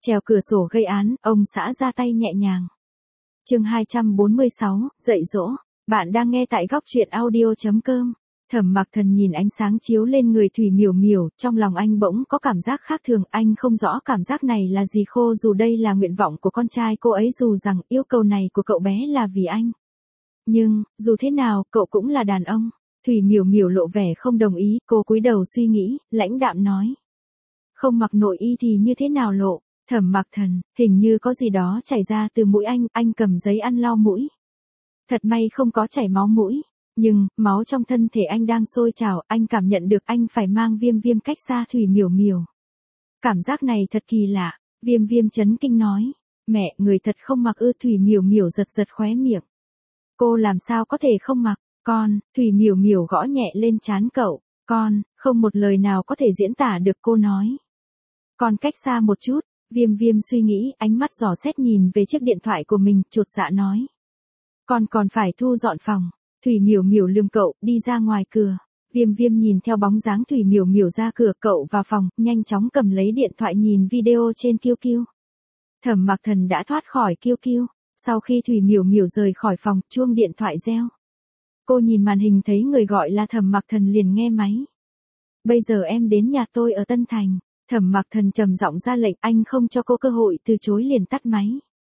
Trèo cửa sổ gây án, ông xã ra tay nhẹ nhàng. Chương 246, dạy dỗ. Bạn đang nghe tại góc truyện audio.com. Thẩm Mặc Thần nhìn ánh sáng chiếu lên người Thủy Miểu Miểu, trong lòng anh bỗng có cảm giác khác thường, anh không rõ cảm giác này là gì khô dù đây là nguyện vọng của con trai cô ấy dù rằng yêu cầu này của cậu bé là vì anh. Nhưng, dù thế nào, cậu cũng là đàn ông. Thủy Miểu Miểu lộ vẻ không đồng ý, cô cúi đầu suy nghĩ, lãnh đạm nói. Không mặc nội y thì như thế nào lộ? Thẩm Mặc Thần, hình như có gì đó chảy ra từ mũi anh cầm giấy ăn lau mũi. Thật may không có chảy máu mũi, nhưng, máu trong thân thể anh đang sôi trào, anh cảm nhận được anh phải mang Viêm cách xa Thủy Miểu Miểu. Cảm giác này thật kỳ lạ, Viêm chấn kinh nói, mẹ, người thật không mặc ư? Thủy Miểu Miểu giật khóe miệng. Cô làm sao có thể không mặc, con, Thủy Miểu Miểu gõ nhẹ lên trán cậu, con, không một lời nào có thể diễn tả được cô nói. Con cách xa một chút. Viêm suy nghĩ, ánh mắt dò xét nhìn về chiếc điện thoại của mình, chột dạ nói. Con còn phải thu dọn phòng. Thủy Miểu Miểu lườm cậu, đi ra ngoài cửa. Viêm nhìn theo bóng dáng Thủy Miểu Miểu ra cửa, cậu vào phòng, nhanh chóng cầm lấy điện thoại nhìn video trên QQ. Thẩm Mặc Thần đã thoát khỏi QQ. Sau khi Thủy Miểu Miểu rời khỏi phòng, chuông điện thoại reo. Cô nhìn màn hình thấy người gọi là Thẩm Mặc Thần liền nghe máy. Bây giờ em đến nhà tôi ở Tân Thành. Thẩm Mặc Thần trầm giọng ra lệnh, anh không cho cô cơ hội từ chối liền tắt máy.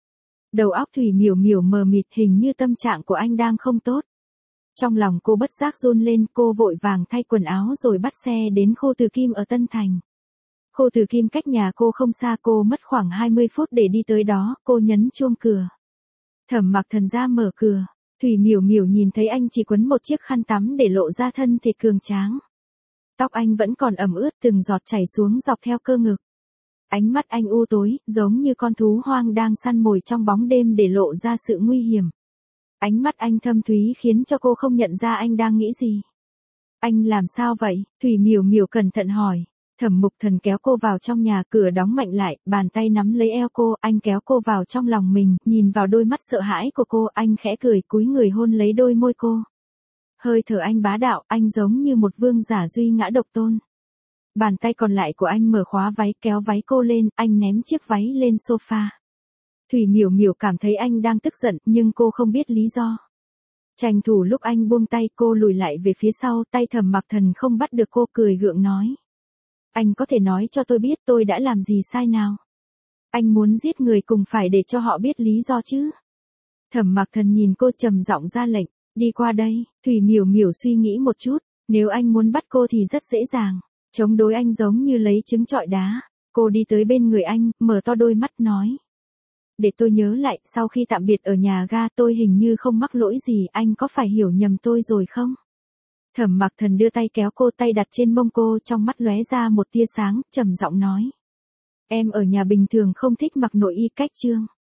Đầu óc Thủy Miểu Miểu mờ mịt, hình như tâm trạng của anh đang không tốt. Trong lòng cô bất giác run lên, cô vội vàng thay quần áo rồi bắt xe đến Khô Từ Kim ở Tân Thành. Khô Từ Kim cách nhà cô không xa, cô mất khoảng 20 phút để đi tới đó, cô nhấn chuông cửa. Thẩm Mặc Thần ra mở cửa, Thủy Miểu Miểu nhìn thấy anh chỉ quấn một chiếc khăn tắm để lộ ra thân thể cường tráng. Tóc anh vẫn còn ẩm ướt, từng giọt chảy xuống dọc theo cơ ngực. Ánh mắt anh u tối, giống như con thú hoang đang săn mồi trong bóng đêm để lộ ra sự nguy hiểm. Ánh mắt anh thâm thúy khiến cho cô không nhận ra anh đang nghĩ gì. Anh làm sao vậy? Thủy Miểu Miểu cẩn thận hỏi. Thẩm Mục Thần kéo cô vào trong nhà, cửa đóng mạnh lại, bàn tay nắm lấy eo cô, anh kéo cô vào trong lòng mình, nhìn vào đôi mắt sợ hãi của cô, anh khẽ cười, cúi người hôn lấy đôi môi cô. Hơi thở anh bá đạo, anh giống như một vương giả duy ngã độc tôn. Bàn tay còn lại của anh mở khóa váy, kéo váy cô lên, anh ném chiếc váy lên sofa. Thủy Miểu Miểu cảm thấy anh đang tức giận, nhưng cô không biết lý do. Tranh thủ lúc anh buông tay, cô lùi lại về phía sau, tay Thẩm Mặc Thần không bắt được cô, cười gượng nói. Anh có thể nói cho tôi biết tôi đã làm gì sai nào? Anh muốn giết người cùng phải để cho họ biết lý do chứ? Thẩm Mặc Thần nhìn cô trầm giọng ra lệnh. Đi qua đây. Thủy Miểu Miểu suy nghĩ một chút, nếu anh muốn bắt cô thì rất dễ dàng, chống đối anh giống như lấy trứng trọi đá. Cô đi tới bên người anh, mở to đôi mắt nói. Để tôi nhớ lại, sau khi tạm biệt ở nhà ga tôi hình như không mắc lỗi gì, anh có phải hiểu nhầm tôi rồi không? Thẩm Mặc Thần đưa tay kéo cô, tay đặt trên mông cô, trong mắt lóe ra một tia sáng, trầm giọng nói. Em ở nhà bình thường không thích mặc nội y cách trương.